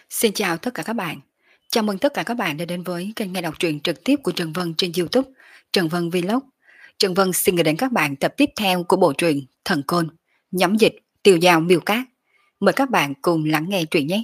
Xin chào tất cả các bạn. Chào mừng tất cả các bạn đã đến với kênh nghe đọc truyện trực tiếp của Trần Vân trên YouTube, Trần Vân Vlog. Trần Vân xin gửi đến các bạn tập tiếp theo của bộ truyện Thần Côn, nhóm dịch Tiêu Dao Miêu Cát. Mời các bạn cùng lắng nghe truyện nhé.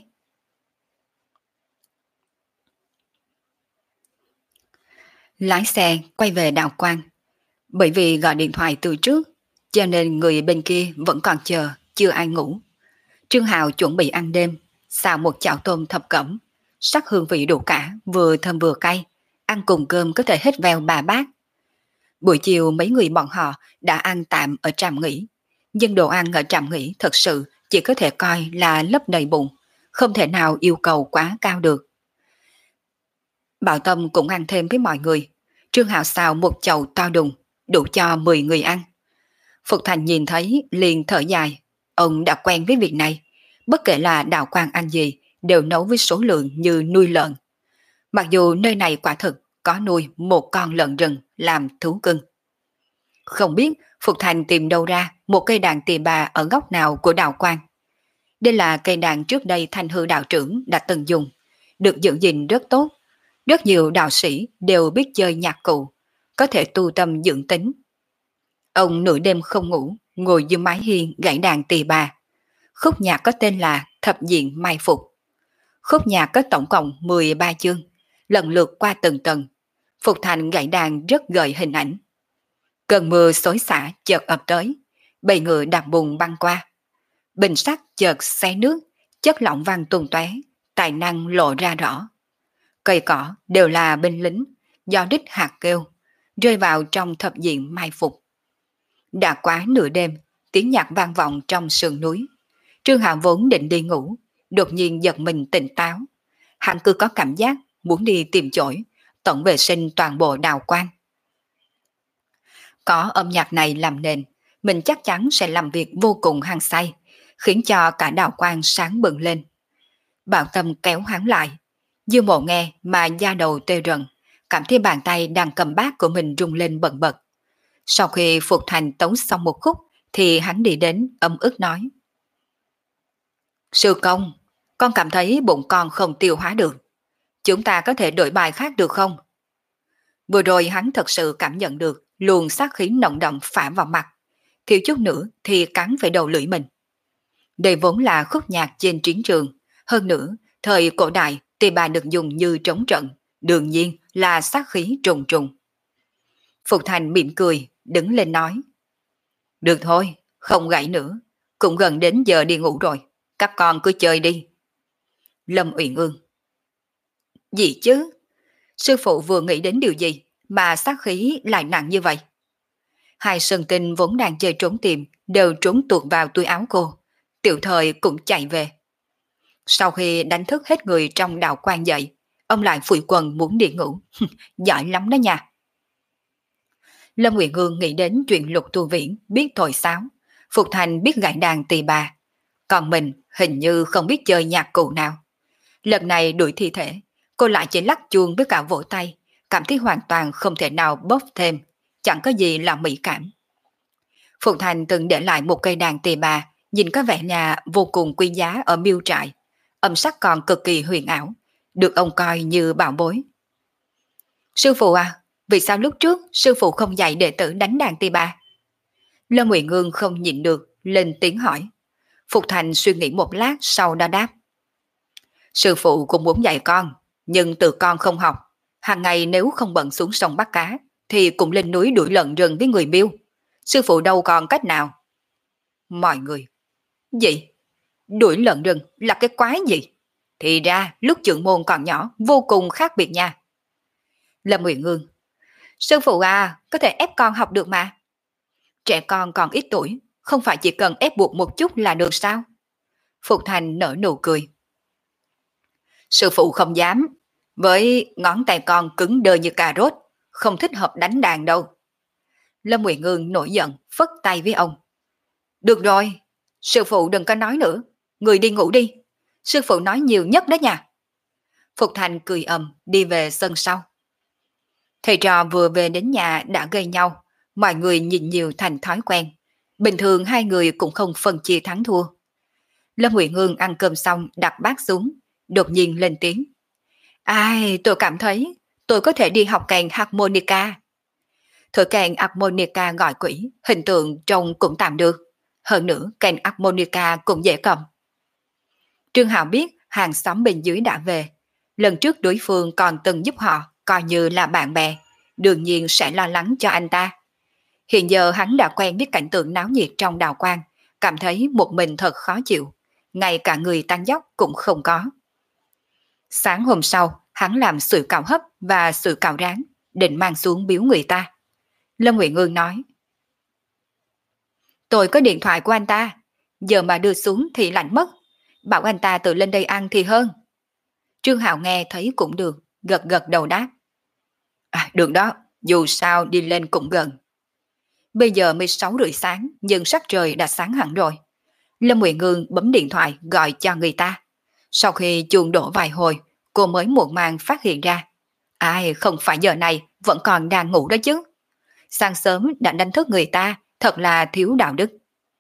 Lái xe quay về Đạo Quang. Bởi vì gọi điện thoại từ trước, cho nên người bên kia vẫn còn chờ, chưa ai ngủ. Trương Hào chuẩn bị ăn đêm, xào một chảo tôm thập cẩm, sắc hương vị đủ cả, vừa thơm vừa cay, ăn cùng cơm có thể hết veo 3 bát. Buổi chiều mấy người bọn họ đã ăn tạm ở trạm nghỉ, nhưng đồ ăn ở trạm nghỉ thật sự chỉ có thể coi là lấp đầy bụng, không thể nào yêu cầu quá cao được. Bảo Tâm cũng ăn thêm với mọi người. Trương Hạo xào một chậu to đùng, đủ cho 10 người ăn. Phục Thành nhìn thấy liền thở dài, ông đã quen với việc này, bất kể là Đạo Quang ăn gì đều nấu với số lượng như nuôi lợn. Mặc dù nơi này quả thực có nuôi một con lợn rừng làm thú cưng. Không biết Phục Thành tìm đâu ra một cây đàn tỳ bà ở góc nào của Đạo Quang. Đây là cây đàn trước đây Thanh Hư đạo trưởng đã từng dùng, được giữ gìn rất tốt. Rất nhiều đạo sĩ đều biết chơi nhạc cụ, có thể tu tâm dưỡng tính. Ông nửa đêm không ngủ, ngồi dưới mái hiên gảy đàn tỳ bà. Khúc nhạc có tên là Thập Diện Mai Phục. Khúc nhạc có tổng cộng 13 chương, lần lượt qua từng tầng. Phục Thành gảy đàn rất gợi hình ảnh. Cơn mưa xối xả chợt ập tới, bầy ngựa đạp bùn băng qua. Bình sắt chợt xé nước, chất lỏng văng tung tóe, tài năng lộ ra rõ. Cây cỏ đều là binh lính, do đích hạt kêu, rơi vào trong thập diện mai phục. Đã quá nửa đêm, tiếng nhạc vang vọng trong sườn núi. Trương Hạo vốn định đi ngủ, đột nhiên giật mình tỉnh táo. Hắn cứ có cảm giác muốn đi tìm chổi, tổng vệ sinh toàn bộ Đạo Quang. Có âm nhạc này làm nền, mình chắc chắn sẽ làm việc vô cùng hăng say, khiến cho cả Đạo Quang sáng bừng lên. Bảo Tâm kéo hắn lại. Dư Mộ nghe mà da đầu tê rần, cảm thấy bàn tay đang cầm bát của mình rung lên bần bật. Sau khi Phục Thành tấu xong một khúc thì hắn đi đến ấm ức nói: Sư công, con cảm thấy bụng con không tiêu hóa được. Chúng ta có thể đổi bài khác được không? Vừa rồi hắn thật sự cảm nhận được luồng sát khí nồng đậm phả vào mặt, thiếu chút nữa thì cắn phải đầu lưỡi mình. Đây vốn là khúc nhạc trên chiến trường, hơn nữa thời cổ đại tỳ bà được dùng như trống trận, đương nhiên là sát khí trùng trùng. Phục Thành mỉm cười, đứng lên nói: Được thôi, không gãy nữa, cũng gần đến giờ đi ngủ rồi, các con cứ chơi đi. Lâm Uyển Ương: Gì chứ? Sư phụ vừa nghĩ đến điều gì mà sát khí lại nặng như vậy? Hai sơn tinh vốn đang chơi trốn tìm đều trốn tuột vào túi áo cô, tiểu thời cũng chạy về. Sau khi đánh thức hết người trong Đạo Quang dậy, ông lại phủi quần muốn đi ngủ. Giỏi lắm đó nha. Lâm Nguyệt Ngương nghĩ đến chuyện Lục Tu Viễn biết thổi sáo, Phục Thành biết gảy đàn tỳ bà, còn mình hình như không biết chơi nhạc cụ nào. Lần này đuổi thi thể, cô lại chỉ lắc chuông với cả vỗ tay, cảm thấy hoàn toàn không thể nào bóp thêm, chẳng có gì là mỹ cảm. Phục Thành từng để lại một cây đàn tỳ bà, nhìn có vẻ nhà vô cùng quý giá ở miêu trại, âm sắc còn cực kỳ huyền ảo, được ông coi như bảo bối. Sư phụ à, vì sao lúc trước sư phụ không dạy đệ tử đánh đàn tỳ bà? Lâm Nguyện Ngương không nhịn được, lên tiếng hỏi. Phục Thành suy nghĩ một lát sau đó đáp. Sư phụ cũng muốn dạy con, nhưng từ con không học. Hàng ngày nếu không bận xuống sông bắt cá, thì cũng lên núi đuổi lợn rừng với người Miêu. Sư phụ đâu còn cách nào? Mọi người: Gì? Đuổi lợn rừng là cái quái gì? Thì ra lúc trưởng môn còn nhỏ vô cùng khác biệt nha. Lâm Nguyện Ngương: Sư phụ à, có thể ép con học được mà. Trẻ con còn ít tuổi, không phải chỉ cần ép buộc một chút là được sao? Phục Thành nở nụ cười. Sư phụ không dám, với ngón tay con cứng đơ như cà rốt, không thích hợp đánh đàn đâu. Lâm Nguyện Ngương nổi giận, phất tay với ông. Được rồi, sư phụ đừng có nói nữa, người đi ngủ đi. Sư phụ nói nhiều nhất đó nha. Phục Thành cười đi về sân sau. Thầy trò vừa về đến nhà đã gây nhau, mọi người nhìn nhiều thành thói quen. Bình thường hai người cũng không phân chia thắng thua. Lâm Nguyện Ngương ăn cơm xong đặt bát xuống, đột nhiên lên tiếng. Ai, tôi cảm thấy tôi có thể đi học kèn harmonica. Thổi kèn harmonica gọi quỷ, hình tượng trông cũng tạm được. Hơn nữa, kèn harmonica cũng dễ cầm. Trương Hạo biết hàng xóm bên dưới đã về. Lần trước đối phương còn từng giúp họ, coi như là bạn bè, đương nhiên sẽ lo lắng cho anh ta. Hiện giờ hắn đã quen biết cảnh tượng náo nhiệt trong đào quang, cảm thấy một mình thật khó chịu, ngay cả người tăng dốc cũng không có. Sáng hôm sau, hắn làm sủi cảo hấp và sủi cảo rán, định mang xuống biếu người ta. Lâm Nguyện Ngương nói, tôi có điện thoại của anh ta, giờ mà đưa xuống thì lạnh mất, bảo anh ta tự lên đây ăn thì hơn. Trương Hạo nghe thấy cũng được, gật gật đầu đáp. Được đó, dù sao đi lên cũng gần. Bây giờ mới 6 rưỡi sáng, nhưng sắc trời đã sáng hẳn rồi. Lâm Nguyện Ngương bấm điện thoại gọi cho người ta. Sau khi chuông đổ vài hồi, cô mới muộn màng phát hiện ra. Ai, không phải giờ này, vẫn còn đang ngủ đó chứ. Sáng sớm đã đánh thức người ta, thật là thiếu đạo đức.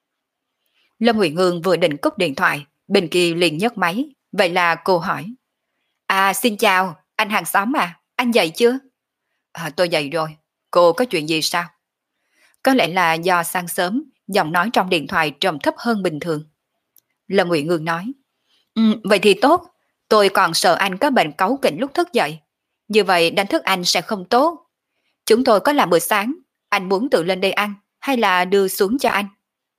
Lâm Nguyện Ngương vừa định cúp điện thoại, bên kia liền nhấc máy. Vậy là cô hỏi. Xin chào, anh hàng xóm à, anh dậy chưa? Tôi dậy rồi, cô có chuyện gì sao? Có lẽ là do sáng sớm, giọng nói trong điện thoại trầm thấp hơn bình thường. Lâm Nguyện Ngương nói. Vậy thì tốt, tôi còn sợ anh có bệnh cáu kỉnh lúc thức dậy. Như vậy đánh thức anh sẽ không tốt. Chúng tôi có làm bữa sáng, anh muốn tự lên đây ăn hay là đưa xuống cho anh?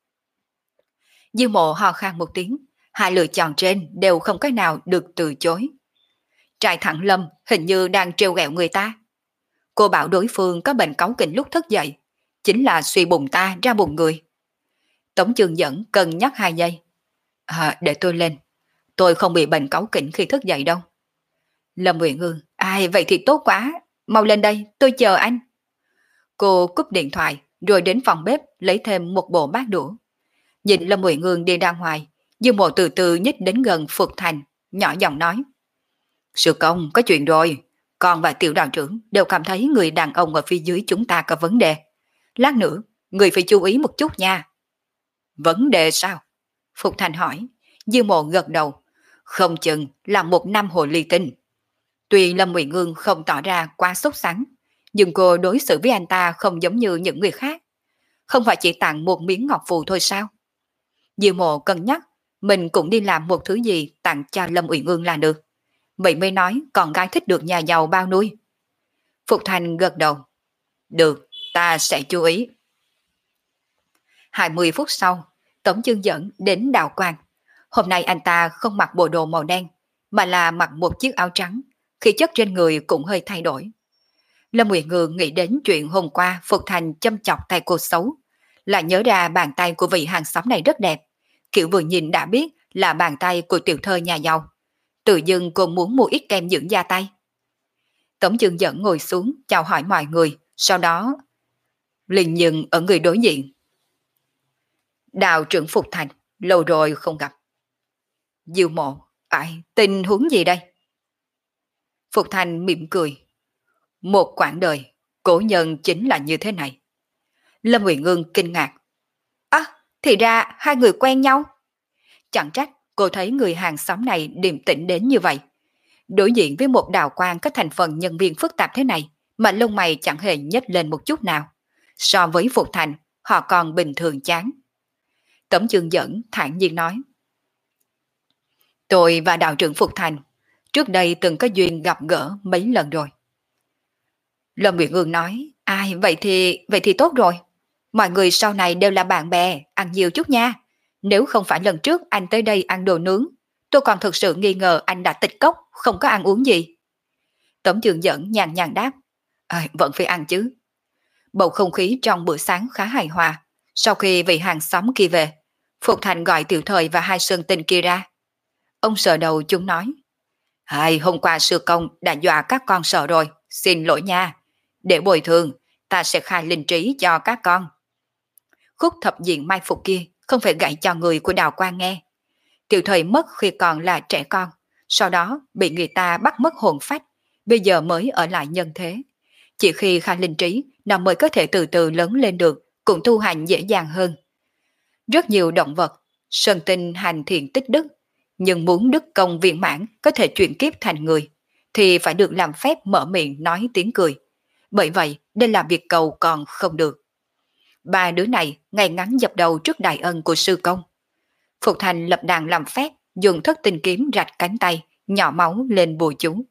Dư Mộ ho khan một tiếng, hai lựa chọn trên đều không cái nào được từ chối. Trại Thẳng Lâm hình như đang trêu ghẹo người ta. Cô bảo đối phương có bệnh cáu kỉnh lúc thức dậy, chính là suy bụng ta ra bụng người. Tống Chương Dẫn cân nhắc 2 giây. Để tôi lên, tôi không bị bệnh cáu kỉnh khi thức dậy đâu. Lâm Nguyện Ngương, vậy thì tốt quá, mau lên đây, tôi chờ anh. Cô cúp điện thoại, rồi đến phòng bếp lấy thêm một bộ bát đũa. Nhìn Lâm Nguyện Ngương đi ra ngoài, Dư Mộ từ từ nhích đến gần Phục Thành, nhỏ giọng nói. Sư công, có chuyện rồi, con và tiểu đoàn trưởng đều cảm thấy người đàn ông ở phía dưới chúng ta có vấn đề. Lát nữa, người phải chú ý một chút nha. Vấn đề sao? Phục Thành hỏi. Dư Mộ gật đầu. Không chừng là một năm hồ ly tinh. Tuy Lâm Nguyện Ngương không tỏ ra quá sốt sắng, nhưng cô đối xử với anh ta không giống như những người khác. Không phải chỉ tặng một miếng ngọc phù thôi sao? Dư Mộ cân nhắc, mình cũng đi làm một thứ gì tặng cho Lâm Uyển Ương là được. Vậy mới nói con gái thích được nhà giàu bao nuôi. Phục Thành gật đầu. Được, ta sẽ chú ý. 20 phút sau, Tống Chương Dẫn đến Đào Quang. Hôm nay anh ta không mặc bộ đồ màu đen, mà là mặc một chiếc áo trắng, khí chất trên người cũng hơi thay đổi. Lâm Uyển Ngương nghĩ đến chuyện hôm qua Phục Thành châm chọc tay cô xấu, lại nhớ ra bàn tay của vị hàng xóm này rất đẹp, kiểu vừa nhìn đã biết là bàn tay của tiểu thơ nhà giàu. Tự dưng cô muốn mua ít kem dưỡng da tay. Tống Chương Dẫn ngồi xuống chào hỏi mọi người, sau đó liền dừng ở người đối diện. Đào trưởng Phục Thành, lâu rồi không gặp. Diêu Mộ, tình huống gì đây? Phục Thành mỉm cười. Một quãng đời, cổ nhân chính là như thế này. Lâm Uyển Ngương kinh ngạc. Thì ra hai người quen nhau. Chẳng trách cô thấy người hàng xóm này điềm tĩnh đến như vậy. Đối diện với một Đào Quang có thành phần nhân viên phức tạp thế này mà lông mày chẳng hề nhếch lên một chút nào. So với Phục Thành, họ còn bình thường chán. Tống Chương Dẫn thản nhiên nói. Tôi và đạo trưởng Phục Thành trước đây từng có duyên gặp gỡ mấy lần rồi. Lâm Nguyệt Ngương nói. Vậy thì tốt rồi. Mọi người sau này đều là bạn bè, ăn nhiều chút nha. Nếu không phải lần trước anh tới đây ăn đồ nướng, tôi còn thực sự nghi ngờ anh đã tịch cốc, không có ăn uống gì. Tống Chương Dẫn nhàn nhàn đáp. Vẫn phải ăn chứ. Bầu không khí trong bữa sáng khá hài hòa. Sau khi vị hàng xóm kia về, Phục Thành gọi Tiểu Thời và hai sơn tinh kia ra. Ông sờ đầu chúng nói. Hôm qua sư công đã dọa các con sợ rồi, xin lỗi nha. Để bồi thường, ta sẽ khai linh trí cho các con. Khúc thập diện mai phục kia không phải gãy cho người của Đào Quang nghe. Tiểu Thời mất khi còn là trẻ con, sau đó bị người ta bắt mất hồn phách, bây giờ mới ở lại nhân thế. Chỉ khi khai linh trí, nó mới có thể từ từ lớn lên được, cũng tu hành dễ dàng hơn. Rất nhiều động vật, sơn tinh hành thiện tích đức, Nhưng muốn đức công viên mãn có thể chuyển kiếp thành người, thì phải được làm phép mở miệng nói tiếng cười. Bởi vậy, đây là việc cầu còn không được. Ba đứa này ngay ngắn dập đầu trước đại ân của sư công. Phục Thành lập đàn làm phép, dùng thất tinh kiếm rạch cánh tay, nhỏ máu lên bùa chú.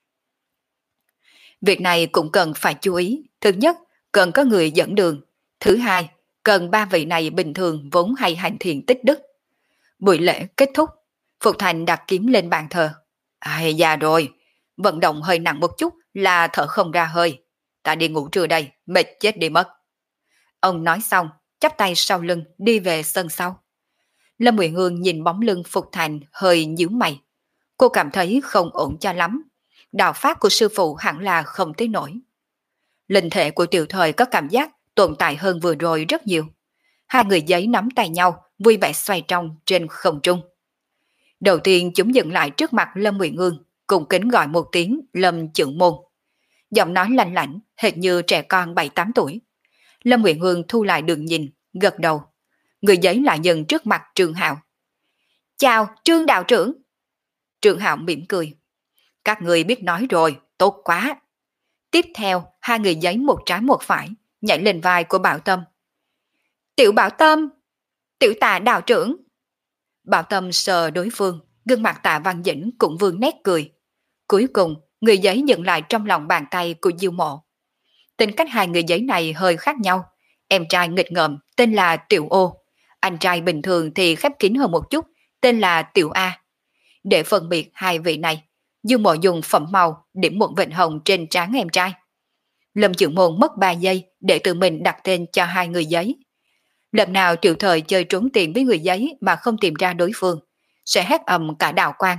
Việc này cũng cần phải chú ý. Thứ nhất, cần có người dẫn đường. Thứ hai, cần ba vị này bình thường vốn hay hành thiện tích đức. Buổi lễ kết thúc, Phục Thành đặt kiếm lên bàn thờ. Ai già rồi, vận động hơi nặng một chút là thở không ra hơi. Ta đi ngủ trưa đây, mệt chết đi mất. Ông nói xong, chắp tay sau lưng đi về sân sau. Lâm Uyển Ương nhìn bóng lưng Phục Thành hơi nhíu mày. Cô cảm thấy không ổn cho lắm. Đạo pháp của sư phụ hẳn là không tới nổi. Linh thể của Tiểu Thời có cảm giác tồn tại hơn vừa rồi rất nhiều. Hai người giấy nắm tay nhau, vui vẻ xoay trong trên không trung. Đầu tiên chúng dừng lại trước mặt Lâm Uyển Ương, cùng kính gọi một tiếng Lâm Chưởng Môn. Giọng nói lạnh lạnh, hệt như trẻ con 7-8 tuổi. Lâm Uyển Ương thu lại đường nhìn, gật đầu. Người giấy lại dần trước mặt Trương Hạo. Chào Trương đạo trưởng. Trương Hạo mỉm cười. Các người biết nói rồi, tốt quá. Tiếp theo, hai người giấy một trái một phải, nhảy lên vai của Bảo Tâm. Tiểu Bảo Tâm, Tiểu Tạ đạo trưởng. Bảo Tâm sờ đối phương, gương mặt Tạ Văn Dĩnh cũng vương nét cười. Cuối cùng, người giấy nhận lại trong lòng bàn tay của Diêu Mộ. Tính cách hai người giấy này hơi khác nhau. Em trai nghịch ngợm tên là Tiểu Ô. Anh trai bình thường thì khép kín hơn một chút, tên là Tiểu A. Để phân biệt hai vị này, Dương Mộ dùng phẩm màu điểm một vệt hồng trên trán em trai. Lâm Chưởng Môn mất 3 giây để tự mình đặt tên cho hai người giấy. Lần nào Tiểu Thời chơi trốn tìm với người giấy mà không tìm ra đối phương, sẽ hét ầm cả đạo quan.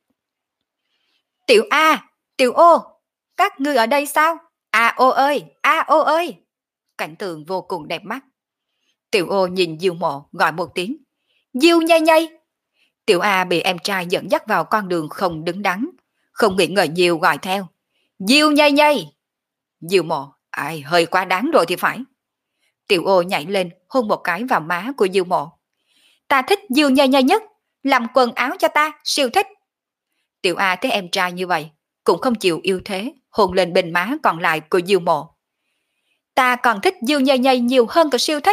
Tiểu A, Tiểu Ô, các ngươi ở đây sao? A ô ơi, A ô ơi. Cảnh tượng vô cùng đẹp mắt. Tiểu Ô nhìn Diêu Mộ gọi một tiếng. Diêu nhây nhây. Tiểu A bị em trai dẫn dắt vào con đường không đứng đắn, không nghĩ ngợi nhiều gọi theo. Diêu nhây nhây. Diêu Mộ, ai hơi quá đáng rồi thì phải. Tiểu Ô nhảy lên hôn một cái vào má của Diêu Mộ. Ta thích Diêu nhây nhây nhất, làm quần áo cho ta, siêu thích. Tiểu A thấy em trai như vậy, cũng không chịu yêu thế, hôn lên bên má còn lại của Diêu Mộ. Ta còn thích Diêu nhây nhây nhiều hơn cả siêu thích.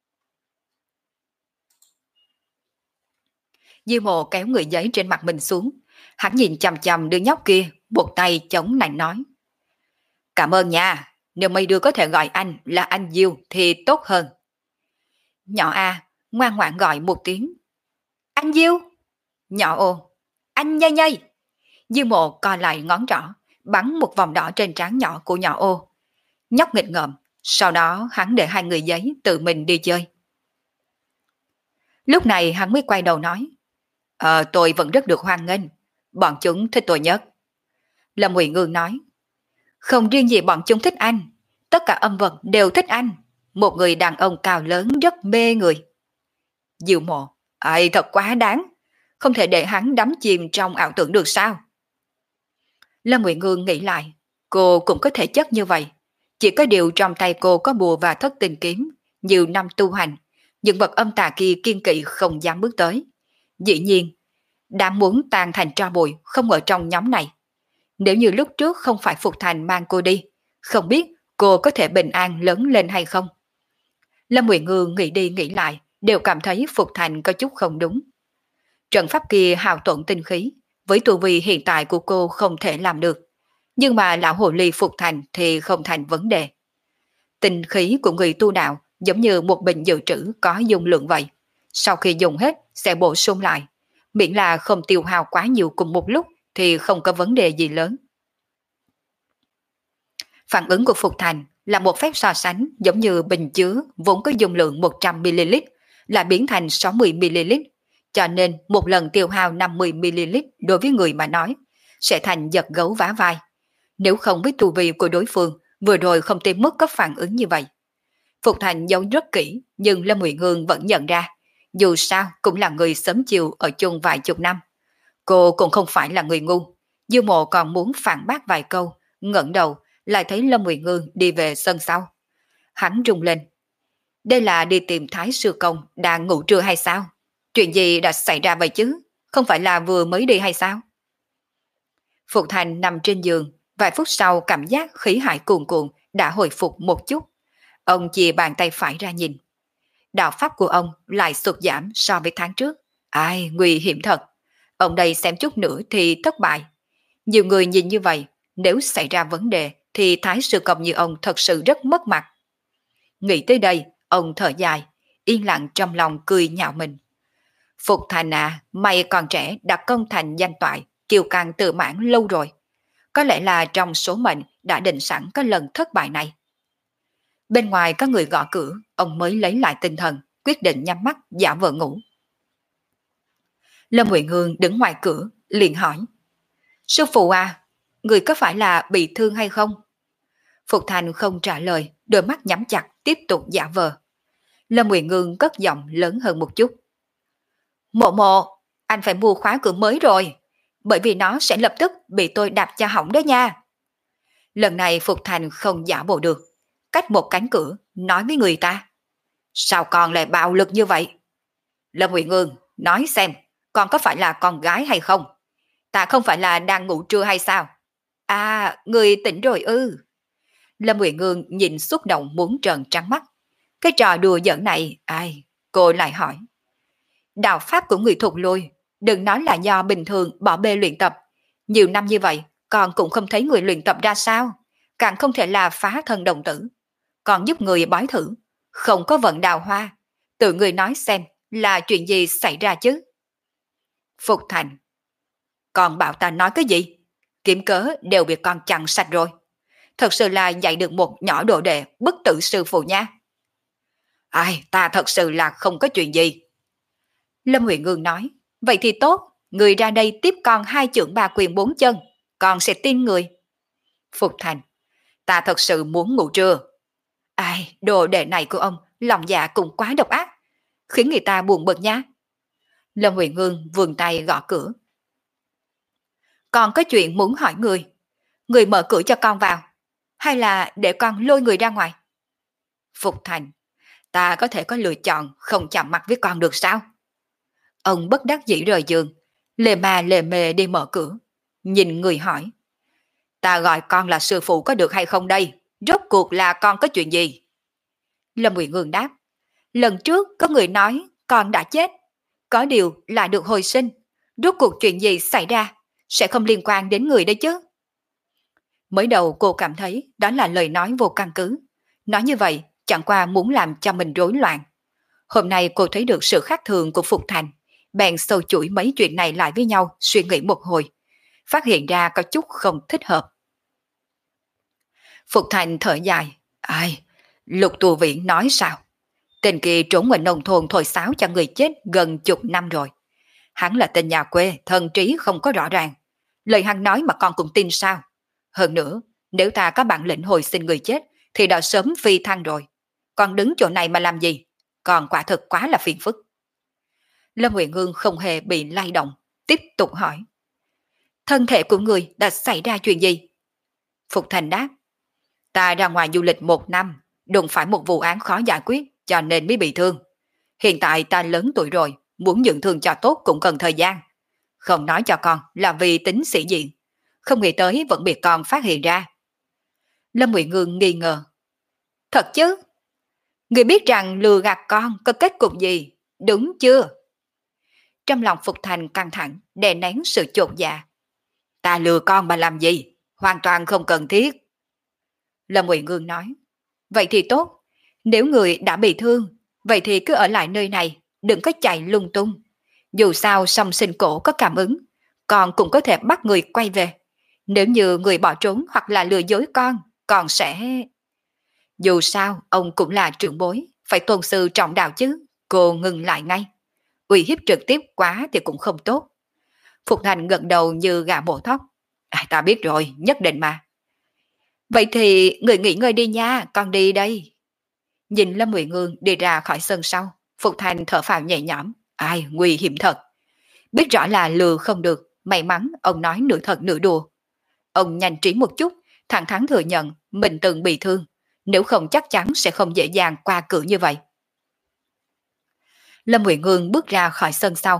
Diêu Mộ kéo người giấy trên mặt mình xuống. Hắn nhìn chằm chằm đứa nhóc kia, buộc tay chống nạnh nói. Cảm ơn nha, nếu mấy đứa có thể gọi anh là anh Diêu thì tốt hơn. Nhỏ A ngoan ngoãn gọi một tiếng. Anh Diêu. Nhỏ Ô. Anh nhây nhây. Diêu Mộ co lại ngón trỏ, bắn một vòng đỏ trên trán nhỏ của nhỏ Ô. Nhóc nghịch ngợm, sau đó hắn để hai người giấy tự mình đi chơi. Lúc này hắn mới quay đầu nói. Tôi vẫn rất được hoan nghênh. Bọn chúng thích tôi nhất. Lâm Uyển Ương nói. Không riêng gì bọn chúng thích anh, tất cả âm vật đều thích anh. Một người đàn ông cao lớn rất mê người. Diêu Mộ, ai thật quá đáng. Không thể để hắn đắm chìm trong ảo tưởng được sao? Lâm Uyển Ương nghĩ lại, cô cũng có thể chất như vậy. Chỉ có điều trong tay cô có bùa và thất tinh kiếm, nhiều năm tu hành, những vật âm tà kia kiên kỵ không dám bước tới. Dĩ nhiên, đã muốn tan thành tro bụi không ở trong nhóm này. Nếu như lúc trước không phải Phục Thành mang cô đi, không biết cô có thể bình an lớn lên hay không. Lâm Uyển Ương nghĩ đi nghĩ lại, đều cảm thấy Phục Thành có chút không đúng. Trận pháp kia hao tổn tinh khí, với tu vi hiện tại của cô không thể làm được. Nhưng mà lão hồ ly Phục Thành thì không thành vấn đề. Tinh khí của người tu đạo giống như một bình dự trữ có dung lượng vậy. Sau khi dùng hết sẽ bổ sung lại. Miễn là không tiêu hao quá nhiều cùng một lúc thì không có vấn đề gì lớn. Phản ứng của Phục Thành là một phép so sánh giống như bình chứa vốn có dung lượng 100ml là biến thành 60ml. Cho nên một lần tiêu hao 50ml đối với người mà nói sẽ thành giật gấu vá vai. Nếu không biết tu vi của đối phương vừa rồi không tới mức có phản ứng như vậy. Phục Thành giấu rất kỹ nhưng Lâm Uyển Ương vẫn nhận ra. Dù sao cũng là người sớm chiều ở chung vài chục năm. Cô cũng không phải là người ngu. Diêu Mộ còn muốn phản bác vài câu, ngẩng đầu lại thấy Lâm Uyển Ương đi về sân sau. Hắn rung lên. Đây là đi tìm Thái Sư Công đang ngủ trưa hay sao? Chuyện gì đã xảy ra vậy chứ? không phải là vừa mới đi hay sao? Phục Thành nằm trên giường, vài phút sau cảm giác khí hải cuồn cuộn đã hồi phục một chút. Ông chìa bàn tay phải ra nhìn. Đạo pháp của ông lại sụt giảm so với tháng trước. Ai, nguy hiểm thật. Ông đây xem chút nữa thì thất bại. Nhiều người nhìn như vậy, nếu xảy ra vấn đề thì Thái sư công như ông thật sự rất mất mặt. Nghĩ tới đây, ông thở dài, yên lặng trong lòng cười nhạo mình. Phục Thành à, mày còn trẻ đã công thành danh toại, kiêu căng tự mãn lâu rồi. Có lẽ là trong số mệnh đã định sẵn có lần thất bại này. Bên ngoài có người gõ cửa, ông mới lấy lại tinh thần, quyết định nhắm mắt giả vờ ngủ. Lâm Nguyện Hương đứng ngoài cửa, liền hỏi. Sư phụ à, người có phải là bị thương hay không? Phục Thành không trả lời, đôi mắt nhắm chặt, tiếp tục giả vờ. Lâm Nguyện Hương cất giọng lớn hơn một chút. Mộ mộ, anh phải mua khóa cửa mới rồi, bởi vì nó sẽ lập tức bị tôi đạp cho hỏng đó nha. Lần này Phục Thành không giả bộ được, cách một cánh cửa, nói với người ta. Sao con lại bạo lực như vậy? Lâm Nguyện Hương, nói xem, con có phải là con gái hay không? Ta không phải là đang ngủ trưa hay sao? À, người tỉnh rồi ư. Lâm Nguyện Hương nhìn xúc động muốn trợn trắng mắt. Cái trò đùa giỡn này, ai? Cô lại hỏi. Đạo pháp của người thụt lùi, đừng nói là do bình thường bỏ bê luyện tập. Nhiều năm như vậy, con cũng không thấy người luyện tập ra sao. Càng không thể là phá thân đồng tử. Còn giúp người bói thử, không có vận đào hoa. Tự người nói xem là chuyện gì xảy ra chứ. Phục Thành. Con bảo ta nói cái gì? Kiếm cớ đều bị con chặn sạch rồi. Thật sự là dạy được một nhỏ đồ đệ bất tử sư phụ nha. Ai, ta thật sự là không có chuyện gì. Lâm Huệ Ngương nói, vậy thì tốt, người ra đây tiếp con 2 chưởng 3 quyền 4 chân, con sẽ tin người. Phục Thành, ta thật sự muốn ngủ trưa. Ai, đồ đệ này của ông, lòng dạ cũng quá độc ác, khiến người ta buồn bực nha. Lâm Huệ Ngương vươn tay gõ cửa. Con có chuyện muốn hỏi người mở cửa cho con vào, hay là để con lôi người ra ngoài? Phục Thành, ta có thể có lựa chọn không chạm mặt với con được sao? Ông bất đắc dĩ rời giường, lề mà lề mề đi mở cửa, nhìn người hỏi. Ta gọi con là sư phụ có được hay không đây? Rốt cuộc là con có chuyện gì? Lâm Nguyện Ngương đáp, lần trước có người nói con đã chết, có điều là được hồi sinh. Rốt cuộc chuyện gì xảy ra, sẽ không liên quan đến người đấy chứ. Mới đầu cô cảm thấy đó là lời nói vô căn cứ. Nói như vậy chẳng qua muốn làm cho mình rối loạn. Hôm nay cô thấy được sự khác thường của Phục Thành, bèn sâu chuỗi mấy chuyện này lại với nhau, suy nghĩ một hồi, phát hiện ra có chút không thích hợp. Phục Thành thở dài, ai, Lục Tù Viễn nói sao? Tên kia trốn ngoài nông thôn thổi sáo cho người chết gần chục năm rồi. Hắn là tên nhà quê, thân trí không có rõ ràng. Lời hắn nói mà con cũng tin sao? Hơn nữa, nếu ta có bản lĩnh hồi sinh người chết, thì đã sớm phi thăng rồi. Con đứng chỗ này mà làm gì? Còn quả thực quá là phiền phức. Lâm Nguyện Hương không hề bị lay động, tiếp tục hỏi. Thân thể của người đã xảy ra chuyện gì? Phục Thành đáp. Ta ra ngoài du lịch 1 năm, đụng phải một vụ án khó giải quyết, cho nên mới bị thương. Hiện tại ta lớn tuổi rồi, muốn dưỡng thương cho tốt cũng cần thời gian. Không nói cho con là vì tính sĩ diện. Không nghĩ tới vẫn bị con phát hiện ra. Lâm Nguyện Ngương nghi ngờ. Thật chứ? Người biết rằng lừa gạt con có kết cục gì, đúng chưa? Trong lòng Phục Thành căng thẳng, đè nén sự chột dạ. Ta lừa con mà làm gì? Hoàn toàn không cần thiết. Lâm Nguyện Ngương nói. Vậy thì tốt. Nếu người đã bị thương, vậy thì cứ ở lại nơi này, đừng có chạy lung tung. Dù sao song sinh cổ có cảm ứng, con cũng có thể bắt người quay về. Nếu như người bỏ trốn hoặc là lừa dối con sẽ... Dù sao, ông cũng là trưởng bối, phải tôn sư trọng đạo chứ. Cô ngừng lại ngay. Uy hiếp trực tiếp quá thì cũng không tốt. Phục Thành gật đầu như gà mổ thóc. Ta biết rồi, nhất định mà. Vậy thì người nghỉ ngơi đi nha, con đi đây. Nhìn Lâm Nguyện Ngương đi ra khỏi sân sau, Phục Thành thở phào nhẹ nhõm. Ai, nguy hiểm thật. Biết rõ là lừa không được, may mắn ông nói nửa thật nửa đùa. Ông nhanh trí một chút, thẳng thắn thừa nhận mình từng bị thương, nếu không chắc chắn sẽ không dễ dàng qua cửa như vậy. Lâm Nguyện Ngương bước ra khỏi sân sau,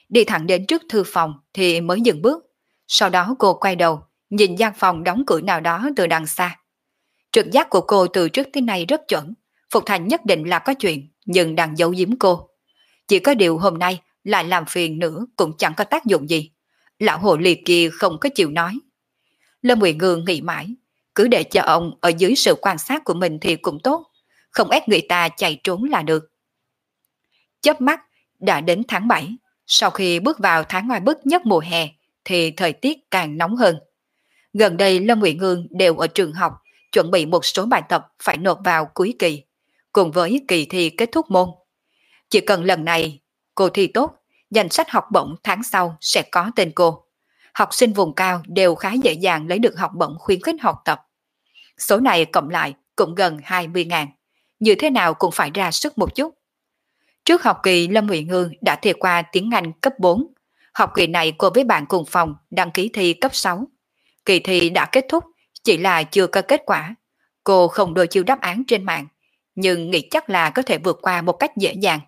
đi thẳng đến trước thư phòng thì mới dừng bước. Sau đó cô quay đầu, nhìn gian phòng đóng cửa nào đó từ đằng xa. Trực giác của cô từ trước tới nay rất chuẩn, Phục Thành nhất định là có chuyện, nhưng đang giấu giếm cô. Chỉ có điều hôm nay lại làm phiền nữa cũng chẳng có tác dụng gì. Lão hồ ly kia không có chịu nói. Lâm Nguyệt Ngương nghĩ mãi, cứ để cho ông ở dưới sự quan sát của mình thì cũng tốt, không ép người ta chạy trốn là được. Chớp mắt, đã đến tháng 7, sau khi bước vào tháng oi bức nhất mùa hè, thì thời tiết càng nóng hơn. Gần đây Lâm Nguyệt Ngương đều ở trường học, chuẩn bị một số bài tập phải nộp vào cuối kỳ, cùng với kỳ thi kết thúc môn. Chỉ cần lần này cô thi tốt, danh sách học bổng tháng sau sẽ có tên cô. Học sinh vùng cao đều khá dễ dàng lấy được học bổng khuyến khích học tập. Số này cộng lại cũng gần 20.000, như thế nào cũng phải ra sức một chút. Trước học kỳ Lâm Nguyệt Ngương đã thi qua tiếng Anh cấp 4. Học kỳ này cô với bạn cùng phòng đăng ký thi cấp 6. Kỳ thi đã kết thúc, chỉ là chưa có kết quả. Cô không đối chiếu đáp án trên mạng, nhưng nghĩ chắc là có thể vượt qua một cách dễ dàng.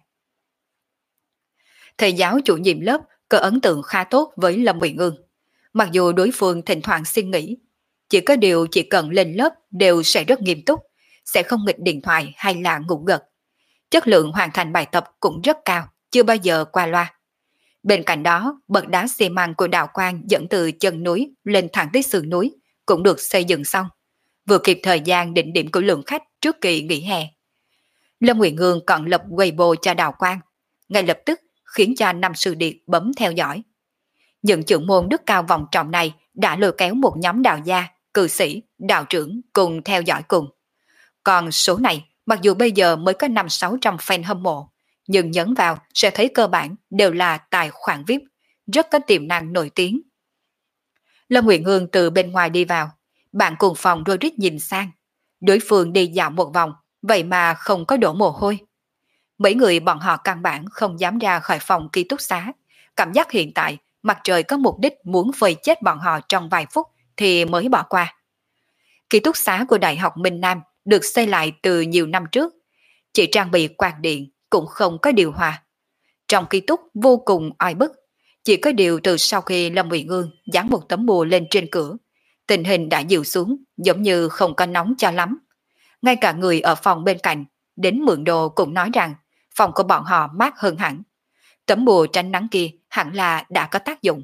Thầy giáo chủ nhiệm lớp có ấn tượng khá tốt với Lâm Nguyệt Ngương. Mặc dù đối phương thỉnh thoảng xin nghỉ, chỉ có điều chỉ cần lên lớp đều sẽ rất nghiêm túc, sẽ không nghịch điện thoại hay là ngủ gật. Chất lượng hoàn thành bài tập cũng rất cao, chưa bao giờ qua loa. Bên cạnh đó, bậc đá xi măng của đạo quan dẫn từ chân núi lên thẳng tới sườn núi cũng được xây dựng xong, vừa kịp thời gian định điểm của lượng khách trước kỳ nghỉ hè. Lâm Nguyệt Ngương còn lập Weibo cho đạo quan, ngay lập tức khiến cho năm sư điệt bấm theo dõi. Những trưởng môn đức cao vọng trọng này đã lôi kéo một nhóm đạo gia, cư sĩ, đạo trưởng cùng theo dõi cùng. Còn số này, mặc dù bây giờ mới có 500-600 fan hâm mộ, nhưng nhấn vào sẽ thấy cơ bản đều là tài khoản VIP, rất có tiềm năng nổi tiếng. Lâm Nguyệt Ngương từ bên ngoài đi vào, bạn cùng phòng Rodrick nhìn sang. Đối phương đi dạo một vòng, vậy mà không có đổ mồ hôi. Mấy người bọn họ căn bản không dám ra khỏi phòng ký túc xá. Cảm giác hiện tại mặt trời có mục đích muốn vây chết bọn họ trong vài phút thì mới bỏ qua. Ký túc xá của Đại học Minh Nam được xây lại từ nhiều năm trước. Chỉ trang bị quạt điện cũng không có điều hòa. Trong ký túc vô cùng oi bức. Chỉ có điều từ sau khi Lâm Nguyệt Ngương dán một tấm bùa lên trên cửa, tình hình đã dịu xuống, giống như không có nóng cho lắm. Ngay cả người ở phòng bên cạnh đến mượn đồ cũng nói rằng phòng của bọn họ mát hơn hẳn. Tấm bùa tránh nắng kia hẳn là đã có tác dụng.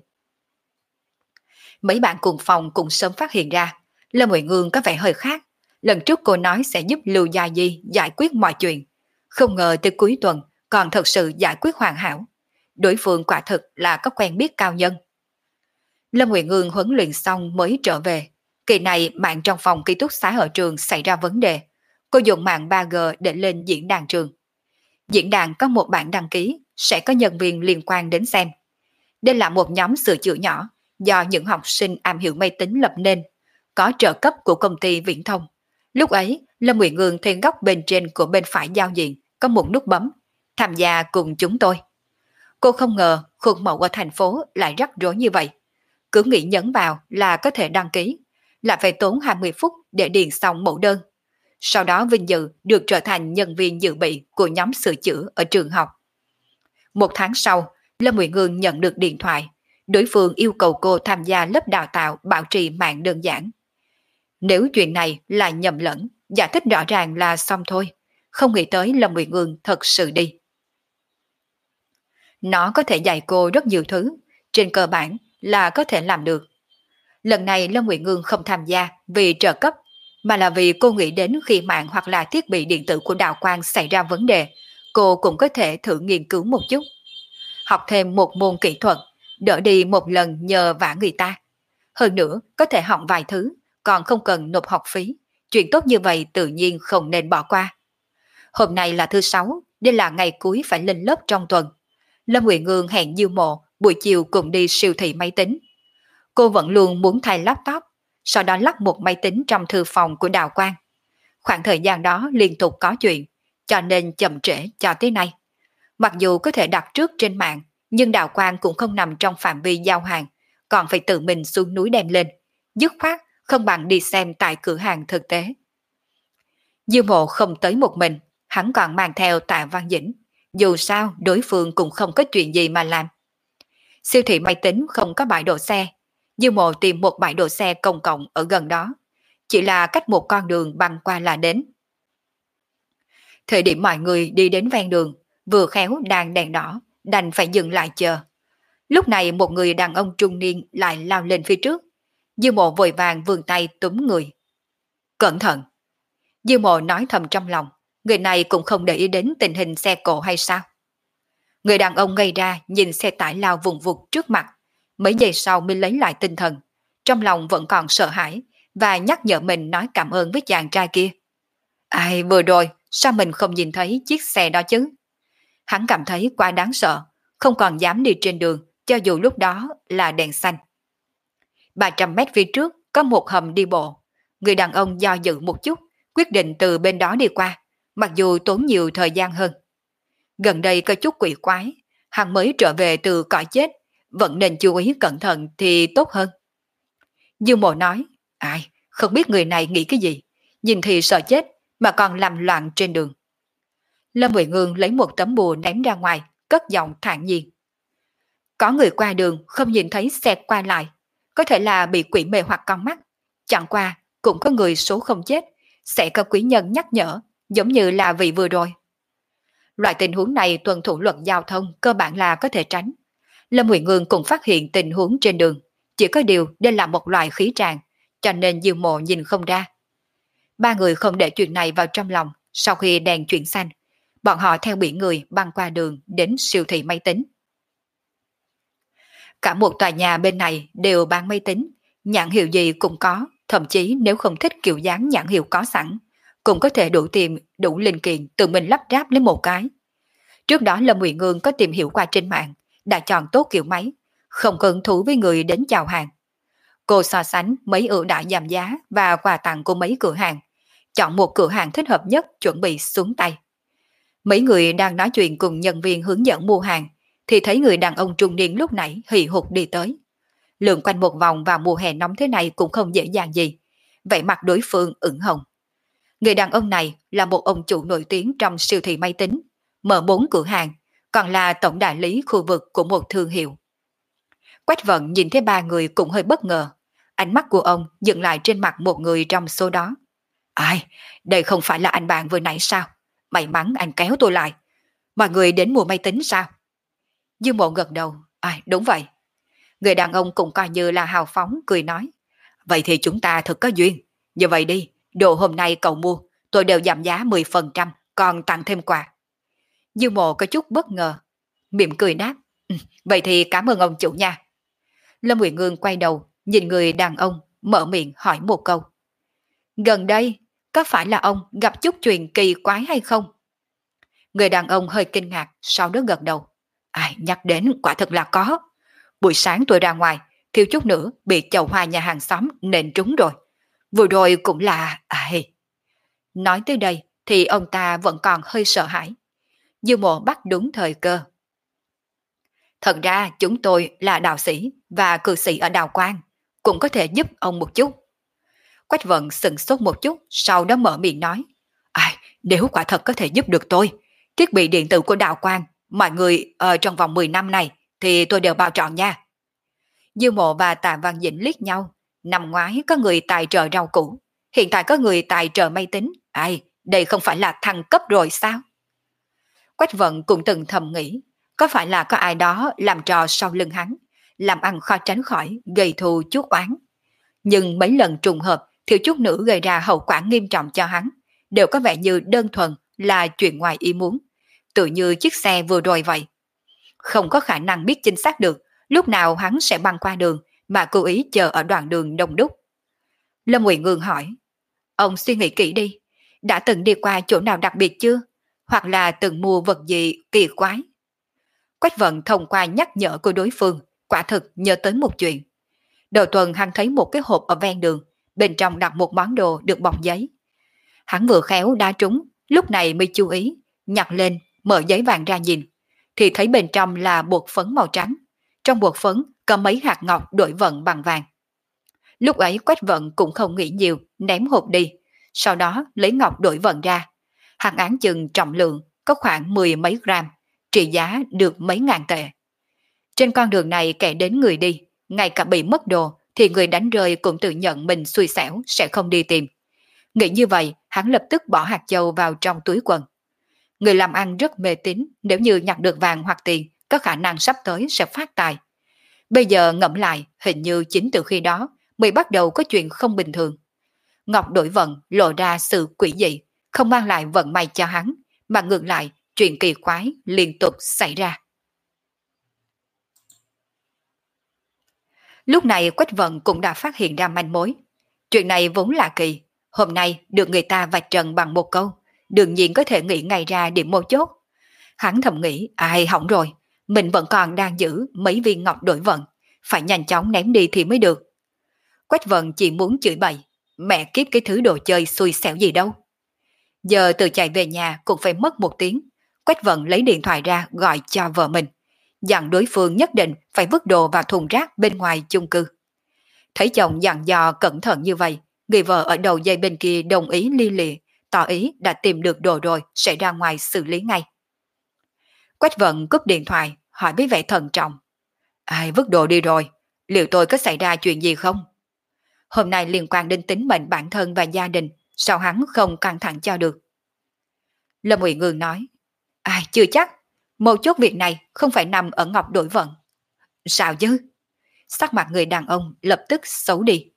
Mấy bạn cùng phòng cũng sớm phát hiện ra Lâm Nguyệt Ngương có vẻ hơi khác. Lần trước cô nói sẽ giúp Lưu Gia Di giải quyết mọi chuyện, không ngờ tới cuối tuần còn thật sự giải quyết hoàn hảo. Đối phương quả thực là có quen biết cao nhân. Lâm Nguyệt Ngương huấn luyện xong mới trở về. Kỳ này mạng trong phòng ký túc xá ở trường xảy ra vấn đề. Cô dùng mạng 3G để lên diễn đàn trường. Diễn đàn có một bản đăng ký, sẽ có nhân viên liên quan đến xem. Đây là một nhóm sửa chữa nhỏ do những học sinh am hiểu máy tính lập nên, có trợ cấp của công ty viễn thông. Lúc ấy, Lâm Nguyệt Ngương thấy góc bên trên của bên phải giao diện có một nút bấm, tham gia cùng chúng tôi. Cô không ngờ khuôn mẫu ở thành phố lại rắc rối như vậy. Cứ nghĩ nhấn vào là có thể đăng ký, là phải tốn 20 phút để điền xong mẫu đơn. Sau đó vinh dự được trở thành nhân viên dự bị của nhóm sửa chữa ở trường học. Một tháng sau, Lâm Nguyệt Ngương nhận được điện thoại. Đối phương yêu cầu cô tham gia lớp đào tạo bảo trì mạng đơn giản. Nếu chuyện này là nhầm lẫn, giải thích rõ ràng là xong thôi. Không nghĩ tới Lâm Nguyệt Ngương thật sự đi. Nó có thể dạy cô rất nhiều thứ, trên cơ bản là có thể làm được. Lần này Lâm Nguyệt Ngương không tham gia vì trợ cấp, mà là vì cô nghĩ đến khi mạng hoặc là thiết bị điện tử của đạo quan xảy ra vấn đề, cô cũng có thể thử nghiên cứu một chút. Học thêm một môn kỹ thuật, đỡ đi một lần nhờ vả người ta. Hơn nữa, có thể học vài thứ, còn không cần nộp học phí. Chuyện tốt như vậy tự nhiên không nên bỏ qua. Hôm nay là thứ 6, đây là ngày cuối phải lên lớp trong tuần. Lâm Nguyệt Ngương hẹn Diêu Mộ buổi chiều cùng đi siêu thị máy tính. Cô vẫn luôn muốn thay laptop, sau đó lắp một máy tính trong thư phòng của đạo quan. Khoảng thời gian đó liên tục có chuyện, cho nên chậm trễ cho tới nay. Mặc dù có thể đặt trước trên mạng, nhưng đạo quan cũng không nằm trong phạm vi giao hàng, còn phải tự mình xuống núi đem lên. Dứt khoát không bằng đi xem tại cửa hàng thực tế. Diêu Mộ không tới một mình, hắn còn mang theo Tạ Văn Dĩnh. Dù sao đối phương cũng không có chuyện gì mà làm. Siêu thị máy tính không có bãi đổ xe. Dư Mộ tìm một bãi đổ xe công cộng ở gần đó. Chỉ là cách một con đường băng qua là đến. Thời điểm mọi người đi đến ven đường, vừa khéo đang đèn đỏ, đành phải dừng lại chờ. Lúc này một người đàn ông trung niên lại lao lên phía trước. Dư Mộ vội vàng vươn tay túm người. Cẩn thận! Dư Mộ nói thầm trong lòng, người này cũng không để ý đến tình hình xe cộ hay sao. Người đàn ông ngây ra nhìn xe tải lao vùng vụt trước mặt, mấy giây sau mới lấy lại tinh thần, trong lòng vẫn còn sợ hãi và nhắc nhở mình nói cảm ơn với chàng trai kia. Ai vừa rồi, sao mình không nhìn thấy chiếc xe đó chứ? Hắn cảm thấy quá đáng sợ, không còn dám đi trên đường, cho dù lúc đó là đèn xanh. 300 mét phía trước có một hầm đi bộ. Người đàn ông do dự một chút, quyết định từ bên đó đi qua, mặc dù tốn nhiều thời gian hơn. Gần đây có chút quỷ quái, hắn mới trở về từ cõi chết, vẫn nên chú ý cẩn thận thì tốt hơn. Dương Mộ nói, ai, không biết người này nghĩ cái gì, nhìn thì sợ chết mà còn làm loạn trên đường. Lâm Ngụy Ngương lấy một tấm bùa ném ra ngoài, cất giọng thản nhiên. Có người qua đường không nhìn thấy xe qua lại, có thể là bị quỷ mê hoặc con mắt. Chẳng qua cũng có người số không chết, sẽ có quý nhân nhắc nhở, giống như là vị vừa rồi. Loại tình huống này tuân thủ luật giao thông cơ bản là có thể tránh. Lâm Ngụy Ngương cũng phát hiện tình huống trên đường, chỉ có điều đây là một loại khí tràng, cho nên Dương Mộ nhìn không ra. Ba người không để chuyện này vào trong lòng, sau khi đèn chuyển xanh, bọn họ theo biển người băng qua đường đến siêu thị máy tính. Cả một tòa nhà bên này đều bán máy tính, nhãn hiệu gì cũng có, thậm chí nếu không thích kiểu dáng nhãn hiệu có sẵn, cũng có thể đủ tiền, đủ linh kiện tự mình lắp ráp lấy một cái. Trước đó Lâm Ngụy Ngương có tìm hiểu qua trên mạng, đã chọn tốt kiểu máy, không có hứng thú với người đến chào hàng. Cô so sánh mấy ưu đãi giảm giá và quà tặng của mấy cửa hàng, chọn một cửa hàng thích hợp nhất chuẩn bị xuống tay. Mấy người đang nói chuyện cùng nhân viên hướng dẫn mua hàng, thì thấy người đàn ông trung niên lúc nãy hì hục đi tới. Lượn quanh một vòng vào mùa hè nóng thế này cũng không dễ dàng gì, vậy mặt đối phương ửng hồng. Người đàn ông này là một ông chủ nổi tiếng trong siêu thị máy tính, mở 4 cửa hàng, còn là tổng đại lý khu vực của một thương hiệu. Quách Vận nhìn thấy ba người cũng hơi bất ngờ, ánh mắt của ông dừng lại trên mặt một người trong số đó. Ai, đây không phải là anh bạn vừa nãy sao? May mắn anh kéo tôi lại. Mọi người đến mua máy tính sao? Dương Mộ gật đầu, ai, đúng vậy. Người đàn ông cũng coi như là hào phóng, cười nói. Vậy thì chúng ta thật có duyên. Như vậy đi, đồ hôm nay cậu mua, tôi đều giảm giá 10%, còn tặng thêm quà. Dương Mộ có chút bất ngờ, mỉm cười đáp. Vậy thì cảm ơn ông chủ nha. Lâm Ngụy Ngương quay đầu, nhìn người đàn ông, mở miệng hỏi một câu. Gần đây, có phải là ông gặp chút chuyện kỳ quái hay không? Người đàn ông hơi kinh ngạc, sau đó gật đầu. Ai nhắc đến quả thật là có. Buổi sáng tôi ra ngoài, thiếu chút nữa bị chậu hoa nhà hàng xóm nện trúng rồi. Vừa rồi cũng là... Nói tới đây thì ông ta vẫn còn hơi sợ hãi. Dư Mộ bắt đúng thời cơ. Thật ra chúng tôi là đạo sĩ và cư sĩ ở Đào Quang, cũng có thể giúp ông một chút. Quách Vận sững sốt một chút, sau đó mở miệng nói. Nếu quả thật có thể giúp được tôi, thiết bị điện tử của Đào Quang, mọi người ở trong vòng 10 năm này thì tôi đều bao trọn nha. Dư Mộ và Tạ Văn Dĩnh liếc nhau. Năm ngoái có người tài trợ rau củ, hiện tại có người tài trợ máy tính. Đây không phải là thăng cấp rồi sao? Quách Vận cũng từng thầm nghĩ, có phải là có ai đó làm trò sau lưng hắn, làm ăn khó tránh khỏi gây thù chuốc oán. Nhưng mấy lần trùng hợp thiếu chút nữa gây ra hậu quả nghiêm trọng cho hắn, đều có vẻ như đơn thuần là chuyện ngoài ý muốn, tự như chiếc xe vừa rồi vậy. Không có khả năng biết chính xác được lúc nào hắn sẽ băng qua đường mà cố ý chờ ở đoạn đường đông đúc. Lâm Ngụy Ngương hỏi, ông suy nghĩ kỹ đi, đã từng đi qua chỗ nào đặc biệt chưa? Hoặc là từng mua vật gì kỳ quái? Quách Vận thông qua nhắc nhở của đối phương, quả thực nhớ tới một chuyện. Đầu tuần hắn thấy một cái hộp ở ven đường, bên trong đặt một món đồ được bọc giấy. Hắn vừa khéo đá trúng, lúc này mới chú ý, nhặt lên, mở giấy vàng ra nhìn, thì thấy bên trong là bột phấn màu trắng. Trong bột phấn có mấy hạt ngọc đổi vận bằng vàng. Lúc ấy Quách Vận cũng không nghĩ nhiều, ném hộp đi, sau đó lấy ngọc đổi vận ra. Hạt án chừng trọng lượng, có khoảng 10 mấy gram, trị giá được mấy ngàn tệ. Trên con đường này kẻ đến người đi, ngay cả bị mất đồ thì người đánh rơi cũng tự nhận mình xui xẻo sẽ không đi tìm. Nghĩ như vậy, hắn lập tức bỏ hạt châu vào trong túi quần. Người làm ăn rất mê tín, nếu như nhặt được vàng hoặc tiền, có khả năng sắp tới sẽ phát tài. Bây giờ ngẫm lại, hình như chính từ khi đó mới bắt đầu có chuyện không bình thường. Ngọc đổi vận lộ ra sự quỷ dị, không mang lại vận may cho hắn, mà ngược lại chuyện kỳ quái liên tục xảy ra. Lúc này Quách Vận cũng đã phát hiện ra manh mối. Chuyện này vốn là kỳ, hôm nay được người ta vạch trần bằng một câu, đương nhiên có thể nghĩ ngay ra điểm mấu chốt. Hắn thầm nghĩ, ai hỏng rồi, mình vẫn còn đang giữ mấy viên ngọc đổi vận, phải nhanh chóng ném đi thì mới được. Quách Vận chỉ muốn chửi bậy, mẹ kiếp cái thứ đồ chơi xui xẻo gì đâu. Giờ từ chạy về nhà cũng phải mất một tiếng, Quách Vận lấy điện thoại ra gọi cho vợ mình, dặn đối phương nhất định phải vứt đồ vào thùng rác bên ngoài chung cư. Thấy chồng dặn dò cẩn thận như vậy, người vợ ở đầu dây bên kia đồng ý li lịa, tỏ ý đã tìm được đồ rồi sẽ ra ngoài xử lý ngay. Quách Vận cúp điện thoại, hỏi với vẻ thận trọng. Ai vứt đồ đi rồi, liệu tôi có xảy ra chuyện gì không? Hôm nay liên quan đến tính mệnh bản thân và gia đình, sao hắn không căng thẳng cho được? Lâm Uy Ngương nói, ai chưa chắc, mấu chốt việc này không phải nằm ở Ngọc đổi vận. Sao chứ? Sắc mặt người đàn ông lập tức xấu đi.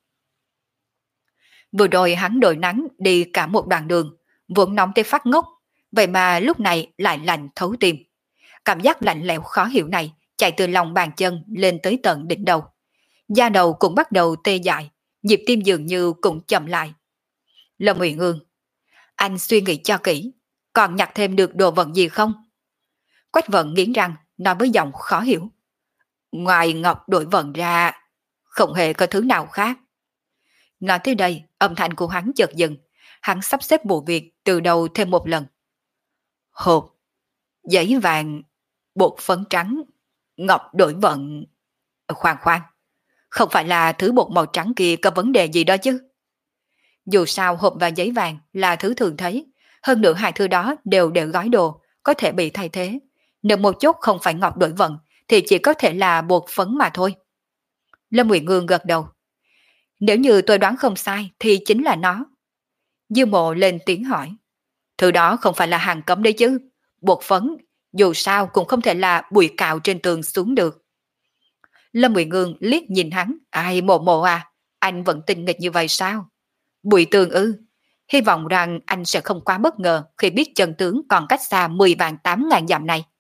Vừa rồi hắn đội nắng đi cả một đoạn đường, vốn nóng tới phát ngốc, vậy mà lúc này lại lạnh thấu tim. Cảm giác lạnh lẽo khó hiểu này chạy từ lòng bàn chân lên tới tận đỉnh đầu. Da đầu cũng bắt đầu tê dại, nhịp tim dường như cũng chậm lại. Lâm Uy Ngương, anh suy nghĩ cho kỹ, còn nhặt thêm được đồ vật gì không? Quách Vận nghiến răng, nói với giọng khó hiểu. Ngoài ngọc đổi vận ra, không hề có thứ nào khác. Nói tới đây, âm thanh của hắn chợt dừng, hắn sắp xếp bộ việc từ đầu thêm một lần. Hộp, giấy vàng, bột phấn trắng, ngọc đổi vận. Khoan khoan, không phải là thứ bột màu trắng kia có vấn đề gì đó chứ? Dù sao hộp và giấy vàng là thứ thường thấy, hơn nữa hai thứ đó đều để gói đồ, có thể bị thay thế. Nếu một chút không phải ngọc đổi vận, thì chỉ có thể là bột phấn mà thôi. Lâm Uy Ngương gật đầu. Nếu như tôi đoán không sai thì chính là nó. Dư Mộ lên tiếng hỏi. Thứ đó không phải là hàng cấm đấy chứ. Bột phấn, dù sao cũng không thể là bụi cạo trên tường xuống được. Lâm Uy Ngương liếc nhìn hắn. Ai Mộ Mộ à, anh vẫn tinh nghịch như vậy sao? Bụi tường ư? Hy vọng rằng anh sẽ không quá bất ngờ khi biết chân tướng còn cách xa 10 vạn 8 ngàn dặm này.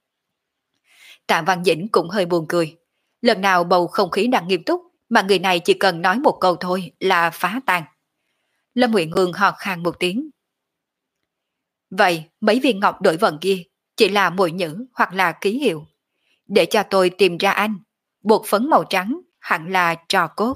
Tạ Văn Dĩnh cũng hơi buồn cười. Lần nào bầu không khí đang nghiêm túc, mà người này chỉ cần nói một câu thôi là phá tan. Lâm Uyển Ngương hò khan một tiếng. Vậy mấy viên ngọc đổi vận kia chỉ là mồi nhữ hoặc là ký hiệu. Để cho tôi tìm ra anh. Bột phấn màu trắng hẳn là trò cốt.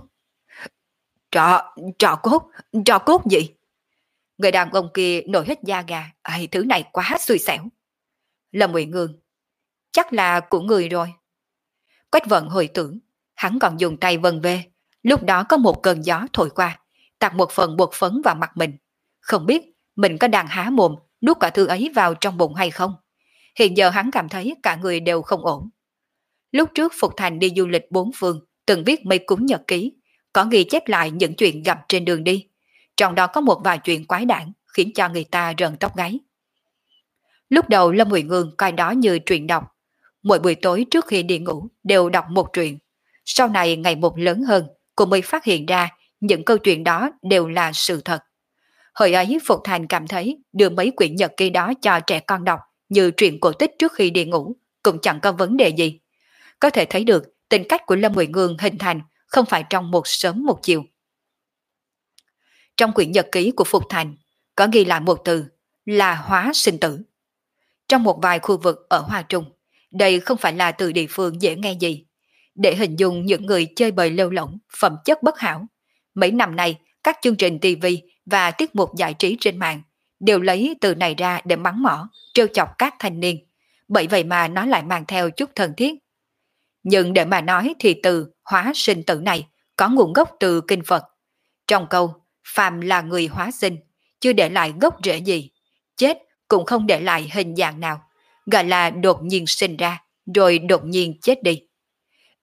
Trò cốt gì? Người đàn ông kia nổi hết da gà. Ây, thứ này quá xui xẻo. Lâm Uyển Ngương, chắc là của người rồi. Quách Vận hồi tưởng, hắn còn dùng tay vân về. Lúc đó có một cơn gió thổi qua, tạt một phần bột phấn vào mặt mình. Không biết mình có đang há mồm nuốt cả thứ ấy vào trong bụng hay không. Hiện giờ hắn cảm thấy cả người đều không ổn. Lúc trước Phục Thành đi du lịch bốn phương, từng viết mấy cuốn nhật ký, có ghi chép lại những chuyện gặp trên đường đi. Trong đó có một vài chuyện quái đản khiến cho người ta rợn tóc gáy. Lúc đầu Lâm Uy Ngương coi đó như truyện đọc. Mỗi buổi tối trước khi đi ngủ đều đọc một truyện. Sau này ngày một lớn hơn, cô mới phát hiện ra những câu chuyện đó đều là sự thật. Hồi ấy Phục Thành cảm thấy đưa mấy quyển nhật ký đó cho trẻ con đọc như truyện cổ tích trước khi đi ngủ cũng chẳng có vấn đề gì. Có thể thấy được tính cách của Lâm Uy Ngương hình thành không phải trong một sớm một chiều. Trong quyển nhật ký của Phục Thành có ghi lại một từ là hóa sinh tử. Trong một vài khu vực ở Hoa Trung, đây không phải là từ địa phương dễ nghe gì. Để hình dung những người chơi bời lêu lỏng, phẩm chất bất hảo. Mấy năm nay, các chương trình TV và tiết mục giải trí trên mạng đều lấy từ này ra để mắng mỏ, trêu chọc các thanh niên. Bởi vậy mà nó lại mang theo chút thân thiết. Nhưng để mà nói thì từ hóa sinh tử này có nguồn gốc từ kinh Phật. Trong câu, phàm là người hóa sinh, chưa để lại gốc rễ gì, chết cũng không để lại hình dạng nào, gọi là đột nhiên sinh ra, rồi đột nhiên chết đi.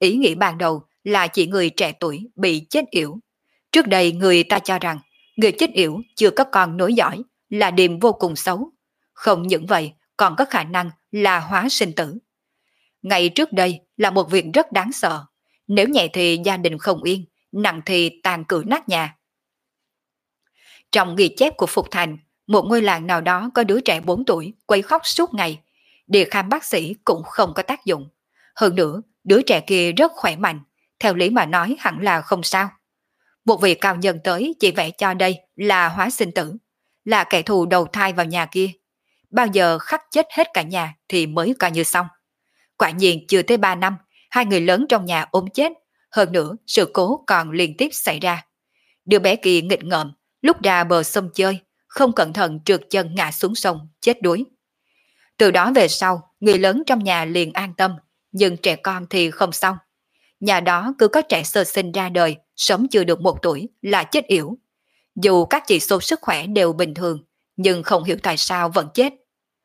Ý nghĩ ban đầu là chỉ người trẻ tuổi bị chết yểu. Trước đây người ta cho rằng người chết yểu chưa có con nối dõi là điềm vô cùng xấu. Không những vậy còn có khả năng là hóa sinh tử. Ngày trước đây là một việc rất đáng sợ. Nếu nhẹ thì gia đình không yên, nặng thì tàn cử nát nhà. Trong ghi chép của Phục Thành, một ngôi làng nào đó có đứa trẻ 4 tuổi quấy khóc suốt ngày. Đi khám bác sĩ cũng không có tác dụng. Hơn nữa, đứa trẻ kia rất khỏe mạnh, theo lý mà nói hẳn là không sao. Một vị cao nhân tới chỉ vẽ cho đây là hóa sinh tử, là kẻ thù đầu thai vào nhà kia. Bao giờ khắc chết hết cả nhà thì mới coi như xong. Quả nhiên chưa tới 3 năm, hai người lớn trong nhà ốm chết, hơn nữa sự cố còn liên tiếp xảy ra. Đứa bé kia nghịch ngợm, lúc ra bờ sông chơi, không cẩn thận trượt chân ngã xuống sông, chết đuối. Từ đó về sau, người lớn trong nhà liền an tâm, nhưng trẻ con thì không xong. Nhà đó cứ có trẻ sơ sinh ra đời, sống chưa được 1 tuổi là chết yểu. Dù các chỉ số sức khỏe đều bình thường, nhưng không hiểu tại sao vẫn chết.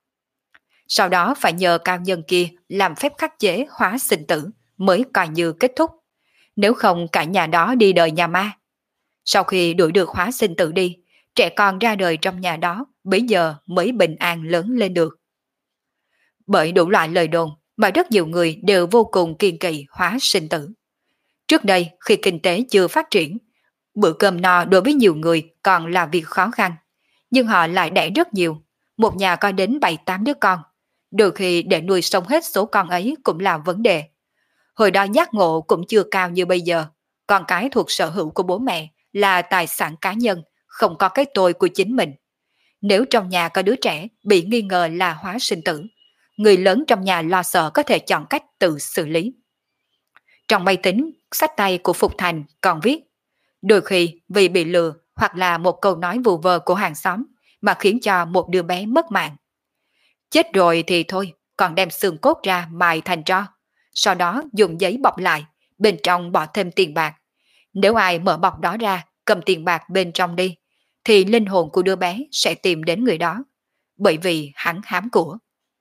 Sau đó phải nhờ cao nhân kia làm phép khắc chế hóa sinh tử mới coi như kết thúc. Nếu không cả nhà đó đi đời nhà ma. Sau khi đuổi được hóa sinh tử đi, trẻ con ra đời trong nhà đó bấy giờ mới bình an lớn lên được. Bởi đủ loại lời đồn mà rất nhiều người đều vô cùng kiêng kỵ hóa sinh tử. Trước đây khi kinh tế chưa phát triển, bữa cơm no đối với nhiều người còn là việc khó khăn. Nhưng họ lại đẻ rất nhiều, một nhà có đến 7-8 đứa con. Đôi khi để nuôi sống hết số con ấy cũng là vấn đề. Hồi đó giác ngộ cũng chưa cao như bây giờ. Con cái thuộc sở hữu của bố mẹ là tài sản cá nhân, không có cái tôi của chính mình. Nếu trong nhà có đứa trẻ bị nghi ngờ là hóa sinh tử, người lớn trong nhà lo sợ có thể chọn cách tự xử lý. Trong máy tính, sách tay của Phục Thành còn viết, đôi khi vì bị lừa hoặc là một câu nói vù vơ của hàng xóm mà khiến cho một đứa bé mất mạng. Chết rồi thì thôi, còn đem xương cốt ra mài thành tro. Sau đó dùng giấy bọc lại, bên trong bỏ thêm tiền bạc. Nếu ai mở bọc đó ra, cầm tiền bạc bên trong đi, thì linh hồn của đứa bé sẽ tìm đến người đó. Bởi vì hắn hám của.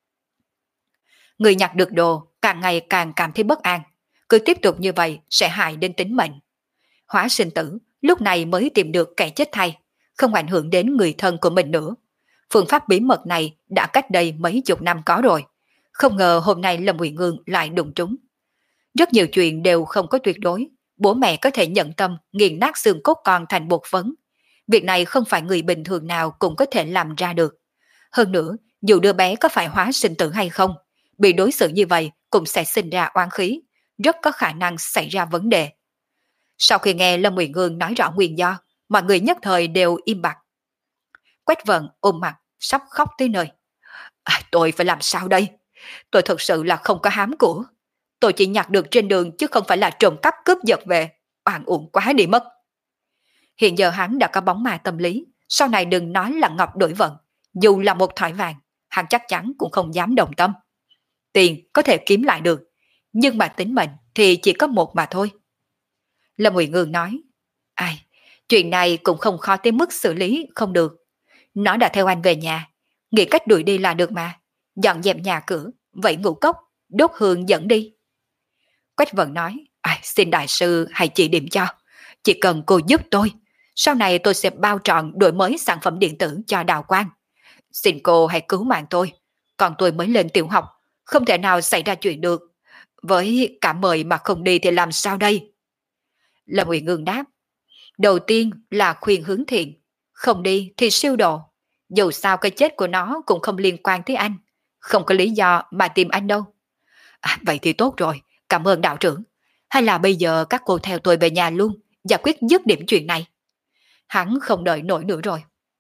Người nhặt được đồ càng ngày càng cảm thấy bất an. Cứ tiếp tục như vậy sẽ hại đến tính mệnh. Hóa sinh tử lúc này mới tìm được kẻ chết thay, không ảnh hưởng đến người thân của mình nữa. Phương pháp bí mật này đã cách đây mấy chục năm có rồi. Không ngờ hôm nay Lâm Uyển Ngương lại đụng trúng. Rất nhiều chuyện đều không có tuyệt đối. Bố mẹ có thể nhận tâm nghiền nát xương cốt con thành bột phấn. Việc này không phải người bình thường nào cũng có thể làm ra được. Hơn nữa, dù đứa bé có phải hóa sinh tử hay không, bị đối xử như vậy cũng sẽ sinh ra oán khí, rất có khả năng xảy ra vấn đề. Sau khi nghe Lâm Uyển Ngương nói rõ nguyên do, mọi người nhất thời đều im bặt. Quách Vận ôm mặt, sắp khóc tới nơi. Tôi phải làm sao đây? Tôi thật sự là không có hám của. Tôi chỉ nhặt được trên đường chứ không phải là trộm cắp cướp giật về. Oan uổng quá đi mất. Hiện giờ hắn đã có bóng ma tâm lý. Sau này đừng nói là Ngọc đổi vận. Dù là một thỏi vàng, hắn chắc chắn cũng không dám đồng tâm. Tiền có thể kiếm lại được, nhưng mà tính mệnh thì chỉ có một mà thôi. Lâm Uyển Ngương nói, ai, chuyện này cũng không khó tới mức xử lý không được. Nó đã theo anh về nhà, nghĩ cách đuổi đi là được mà. Dọn dẹp nhà cửa, vẫy ngũ cốc, đốt hương dẫn đi. Quách Vận nói, xin đại sư hãy chỉ điểm cho. Chỉ cần cô giúp tôi, sau này tôi sẽ bao trọn đổi mới sản phẩm điện tử cho Đào Quang. Xin cô hãy cứu mạng tôi, còn tôi mới lên tiểu học, không thể nào xảy ra chuyện được. Với cả mời mà không đi thì làm sao đây? Lâm Uyển Ngương đáp, đầu tiên là khuyên hướng thiện, không đi thì siêu độ. Dù sao cái chết của nó cũng không liên quan tới anh, không có lý do mà tìm anh đâu. Vậy thì tốt rồi, cảm ơn đạo trưởng. Hay là bây giờ các cô theo tôi về nhà luôn, giải quyết dứt điểm chuyện này. Hắn không đợi nổi nữa rồi.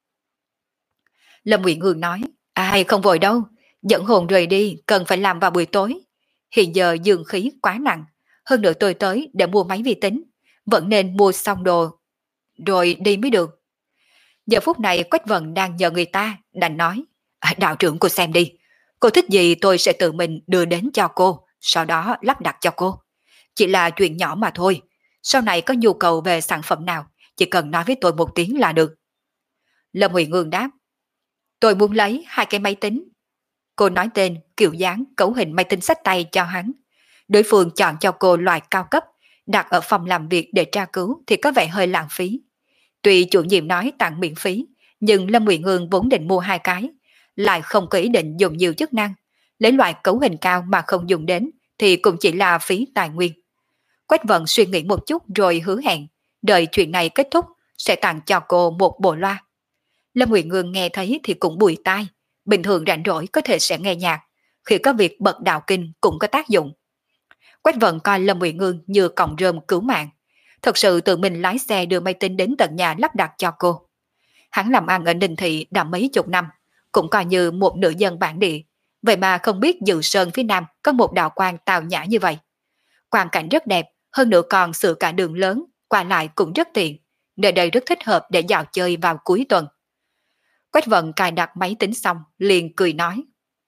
Lâm Uyển Ngương nói, ai không vội đâu, dẫn hồn rời đi cần phải làm vào buổi tối. Hiện giờ dương khí quá nặng, hơn nữa tôi tới để mua máy vi tính, vẫn nên mua xong đồ rồi đi mới được. Giờ phút này Quách Vận đang nhờ người ta, đành nói, đạo trưởng cô xem đi, cô thích gì tôi sẽ tự mình đưa đến cho cô, sau đó lắp đặt cho cô. Chỉ là chuyện nhỏ mà thôi, sau này có nhu cầu về sản phẩm nào, chỉ cần nói với tôi một tiếng là được. Lâm Huyền Ngương đáp, tôi muốn lấy 2 cái máy tính. Cô nói tên, kiểu dáng, cấu hình máy tính xách tay cho hắn. Đối phương chọn cho cô loại cao cấp, đặt ở phòng làm việc để tra cứu thì có vẻ hơi lãng phí. Tuy chủ nhiệm nói tặng miễn phí, nhưng Lâm Nguyệt Hương vốn định mua 2 cái, lại không có ý định dùng nhiều chức năng. Lấy loại cấu hình cao mà không dùng đến thì cũng chỉ là phí tài nguyên. Quách Vận suy nghĩ một chút rồi hứa hẹn, đợi chuyện này kết thúc sẽ tặng cho cô một bộ loa. Lâm Nguyệt Hương nghe thấy thì cũng bùi tai, bình thường rảnh rỗi có thể sẽ nghe nhạc, khi có việc bật đạo kinh cũng có tác dụng. Quách Vận coi Lâm Nguyệt Hương như cọng rơm cứu mạng, thật sự tự mình lái xe đưa máy tính đến tận nhà lắp đặt cho cô. Hắn làm ăn ở Ninh Thị đã mấy chục năm, cũng coi như một nữ dân bản địa, vậy mà không biết Dự Sơn phía Nam có một đạo quan tào nhã như vậy. Quang cảnh rất đẹp, hơn nữa còn sửa cả đường lớn, qua lại cũng rất tiện, nơi đây rất thích hợp để dạo chơi vào cuối tuần. Quách Vận cài đặt máy tính xong, liền cười nói.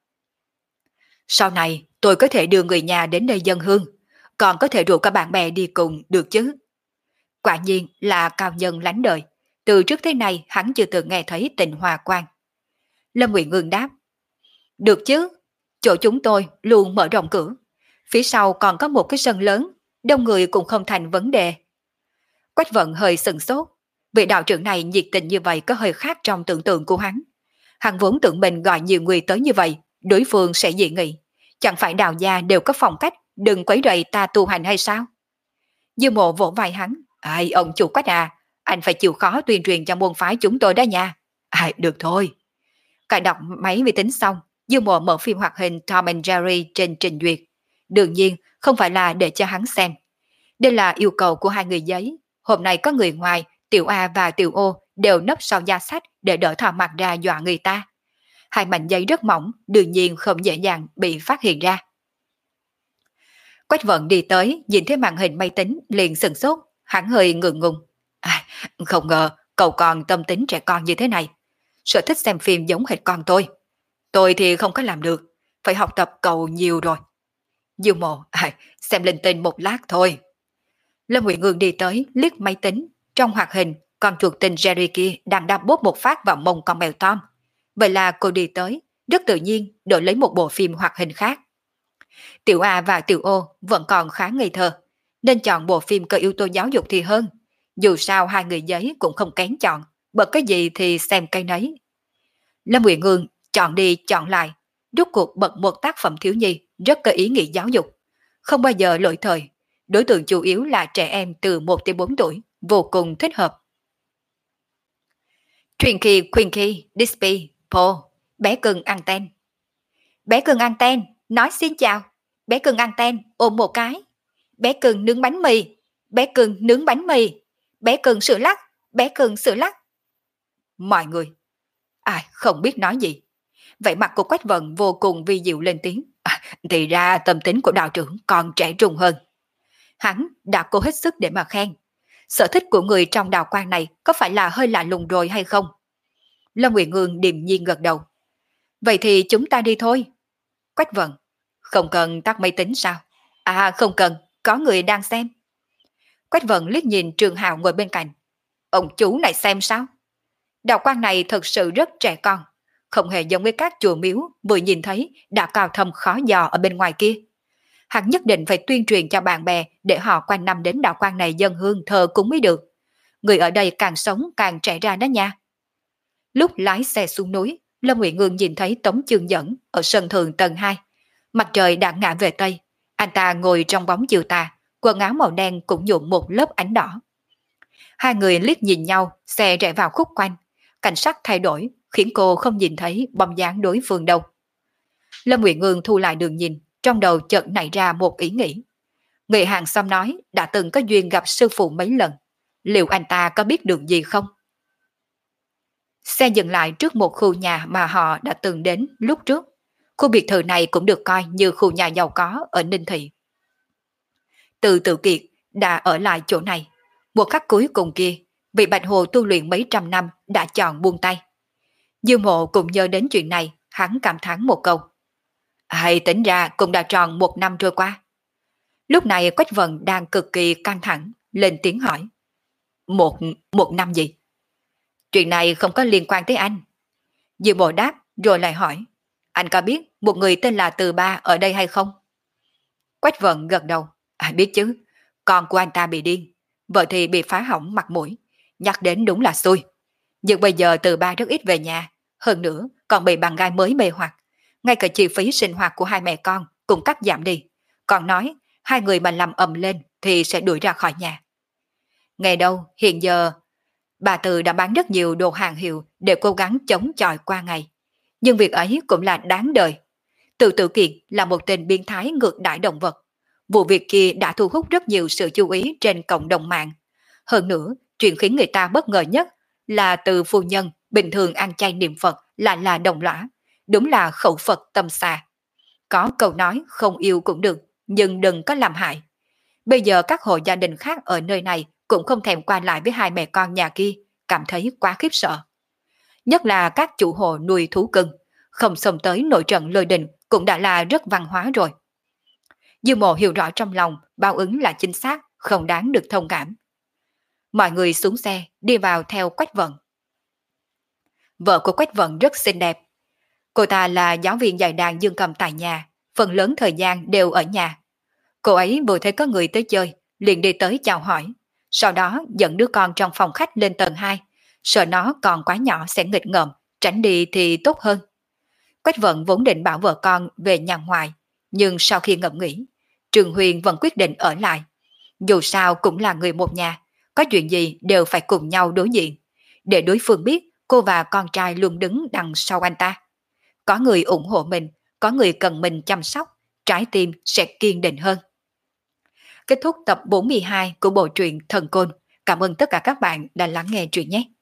Sau này, tôi có thể đưa người nhà đến đây dân hương, còn có thể rủ các bạn bè đi cùng, được chứ? Quả nhiên là cao nhân lánh đời, từ trước thế này hắn chưa từng nghe thấy tình hòa quan. Lâm Nguyện Ngương đáp. Được chứ, chỗ chúng tôi luôn mở rộng cửa, phía sau còn có một cái sân lớn, đông người cũng không thành vấn đề. Quách Vận hơi sừng sốt, vị đạo trưởng này nhiệt tình như vậy có hơi khác trong tưởng tượng của hắn. Hắn vốn tưởng mình gọi nhiều người tới như vậy, đối phương sẽ dị nghị. Chẳng phải Đào gia đều có phong cách, đừng quấy rầy ta tu hành hay sao? Dư Mộ vỗ vai hắn. Ai, ông chủ Quách à, anh phải chịu khó tuyên truyền cho môn phái chúng tôi đó nha. Được thôi. Cài đọc máy vi tính xong, Dư Mộ mở phim hoạt hình Tom and Jerry trên trình duyệt. Đương nhiên, không phải là để cho hắn xem. Đây là yêu cầu của 2 người giấy. Hôm nay có người ngoài, Tiểu A và Tiểu O đều nấp sau giá sách để đỡ thò mặt ra dọa người ta. 2 mảnh giấy rất mỏng, đương nhiên không dễ dàng bị phát hiện ra. Quách Vận đi tới, nhìn thấy màn hình máy tính, liền sừng sốt, hắn hơi ngượng ngùng. Không ngờ, cậu còn tâm tính trẻ con như thế này. Sở thích xem phim giống hệt con tôi. Tôi thì không có làm được, phải học tập cậu nhiều rồi. Dư Mộ, xem linh tinh một lát thôi. Lâm Nguyện Ngương đi tới, liếc máy tính, trong hoạt hình, con chuột tinh Jerry kia đang đạp bốp một phát vào mông con mèo Tom. Vậy là cô đi tới, rất tự nhiên đổi lấy một bộ phim hoạt hình khác. Tiểu A và Tiểu O vẫn còn khá ngây thơ, nên chọn bộ phim có yếu tố giáo dục thì hơn. Dù sao 2 người giấy cũng không kén chọn, bật cái gì thì xem cái nấy. Lâm Nguyện Ngương chọn đi chọn lại, rốt cuộc bật một tác phẩm thiếu nhi rất có ý nghĩa giáo dục. Không bao giờ lỗi thời, đối tượng chủ yếu là trẻ em từ 1 tới 4 tuổi, vô cùng thích hợp. Twinkie, Quinky, Dispy, Po, bé cưng anten. Bé cưng anten, nói xin chào. Bé cưng anten, ôm một cái. Bé cưng nướng bánh mì. Bé cưng nướng bánh mì. Bé cưng sữa lắc. Bé cưng sữa lắc. Mọi người, ai không biết nói gì. Vậy mặt của Quách Vận vô cùng vi diệu lên tiếng. Thì ra tâm tính của đạo trưởng còn trẻ trung hơn. Hắn đã cố hết sức để mà khen. Sở thích của người trong đạo quan này có phải là hơi lạ lùng rồi hay không? Lâm Nguyện Ngương điềm nhiên gật đầu. Vậy thì chúng ta đi thôi. Quách Vận, không cần tắt máy tính sao? Không cần, có người đang xem. Quách Vận liếc nhìn Trường Hào ngồi bên cạnh. Ông chú này xem sao? Đạo quan này thật sự rất trẻ con, không hề giống với các chùa miếu vừa nhìn thấy đã cao thâm khó dò ở bên ngoài kia. Hắn nhất định phải tuyên truyền cho bạn bè để họ quanh năm đến đạo quan này dân hương thờ cúng mới được. Người ở đây càng sống càng trẻ ra đó nha. Lúc lái xe xuống núi, Lâm Nguyện Ngương nhìn thấy Tống Chương Dẫn ở sân thượng tầng 2. Mặt trời đã ngã về Tây, anh ta ngồi trong bóng chiều tà, quần áo màu đen cũng nhuộm một lớp ánh đỏ. 2 người liếc nhìn nhau, xe rẽ vào khúc quanh. Cảnh sắc thay đổi, khiến cô không nhìn thấy bóng dáng đối phương đâu. Lâm Nguyện Ngương thu lại đường nhìn, trong đầu chợt nảy ra một ý nghĩ. Người hàng xóm nói đã từng có duyên gặp sư phụ mấy lần. Liệu anh ta có biết được gì không? Xe dừng lại trước một khu nhà mà họ đã từng đến lúc trước. Khu biệt thự này cũng được coi như khu nhà giàu có ở Ninh Thị. Từ Tự Kiệt đã ở lại chỗ này. Một khắc cuối cùng kia, vị Bạch Hồ tu luyện mấy trăm năm đã chọn buông tay. Dư Mộ cũng nhớ đến chuyện này, hắn cảm thán một câu. Hay tính ra cũng đã tròn 1 năm trôi qua. Lúc này Quách Vận đang cực kỳ căng thẳng, lên tiếng hỏi. Một năm gì? Chuyện này không có liên quan tới anh. Dư Mộ đáp rồi lại hỏi. Anh có biết một người tên là Từ Ba ở đây hay không? Quách Vận gật đầu. Biết chứ, con của anh ta bị điên, vợ thì bị phá hỏng mặt mũi. Nhắc đến đúng là xui. Nhưng bây giờ từ ba rất ít về nhà, hơn nữa còn bị bạn gái mới mê hoặc. Ngay cả chi phí sinh hoạt của hai mẹ con cũng cắt giảm đi. Còn nói, hai người mà làm ầm lên thì sẽ đuổi ra khỏi nhà. Ngày đâu, hiện giờ, bà Từ đã bán rất nhiều đồ hàng hiệu để cố gắng chống chọi qua ngày. Nhưng việc ấy cũng là đáng đời. Từ Tử Kiệt là một tên biến thái ngược đãi động vật. Vụ việc kia đã thu hút rất nhiều sự chú ý trên cộng đồng mạng. Hơn nữa, chuyện khiến người ta bất ngờ nhất là Từ phu nhân bình thường ăn chay niệm Phật lại là đồng lõa. Đúng là khẩu Phật tâm xà. Có câu nói không yêu cũng được, nhưng đừng có làm hại. Bây giờ các hộ gia đình khác ở nơi này cũng không thèm qua lại với hai mẹ con nhà kia, cảm thấy quá khiếp sợ. Nhất là các chủ hộ nuôi thú cưng, không xông tới nội trận lôi đình cũng đã là rất văn hóa rồi. Dư Mộ hiểu rõ trong lòng, báo ứng là chính xác, không đáng được thông cảm. Mọi người xuống xe, đi vào theo Quách Vận. Vợ của Quách Vận rất xinh đẹp. Cô ta là giáo viên dạy đàn dương cầm tại nhà, phần lớn thời gian đều ở nhà. Cô ấy vừa thấy có người tới chơi, liền đi tới chào hỏi. Sau đó dẫn đứa con trong phòng khách lên tầng 2, sợ nó còn quá nhỏ sẽ nghịch ngợm, tránh đi thì tốt hơn. Quách Vận vốn định bảo vợ con về nhà ngoài, nhưng sau khi ngẫm nghĩ, Trường Huyền vẫn quyết định ở lại. Dù sao cũng là người một nhà, có chuyện gì đều phải cùng nhau đối diện, để đối phương biết cô và con trai luôn đứng đằng sau anh ta. Có người ủng hộ mình, có người cần mình chăm sóc, trái tim sẽ kiên định hơn. Kết thúc tập 42 của bộ truyện Thần Côn. Cảm ơn tất cả các bạn đã lắng nghe truyện nhé.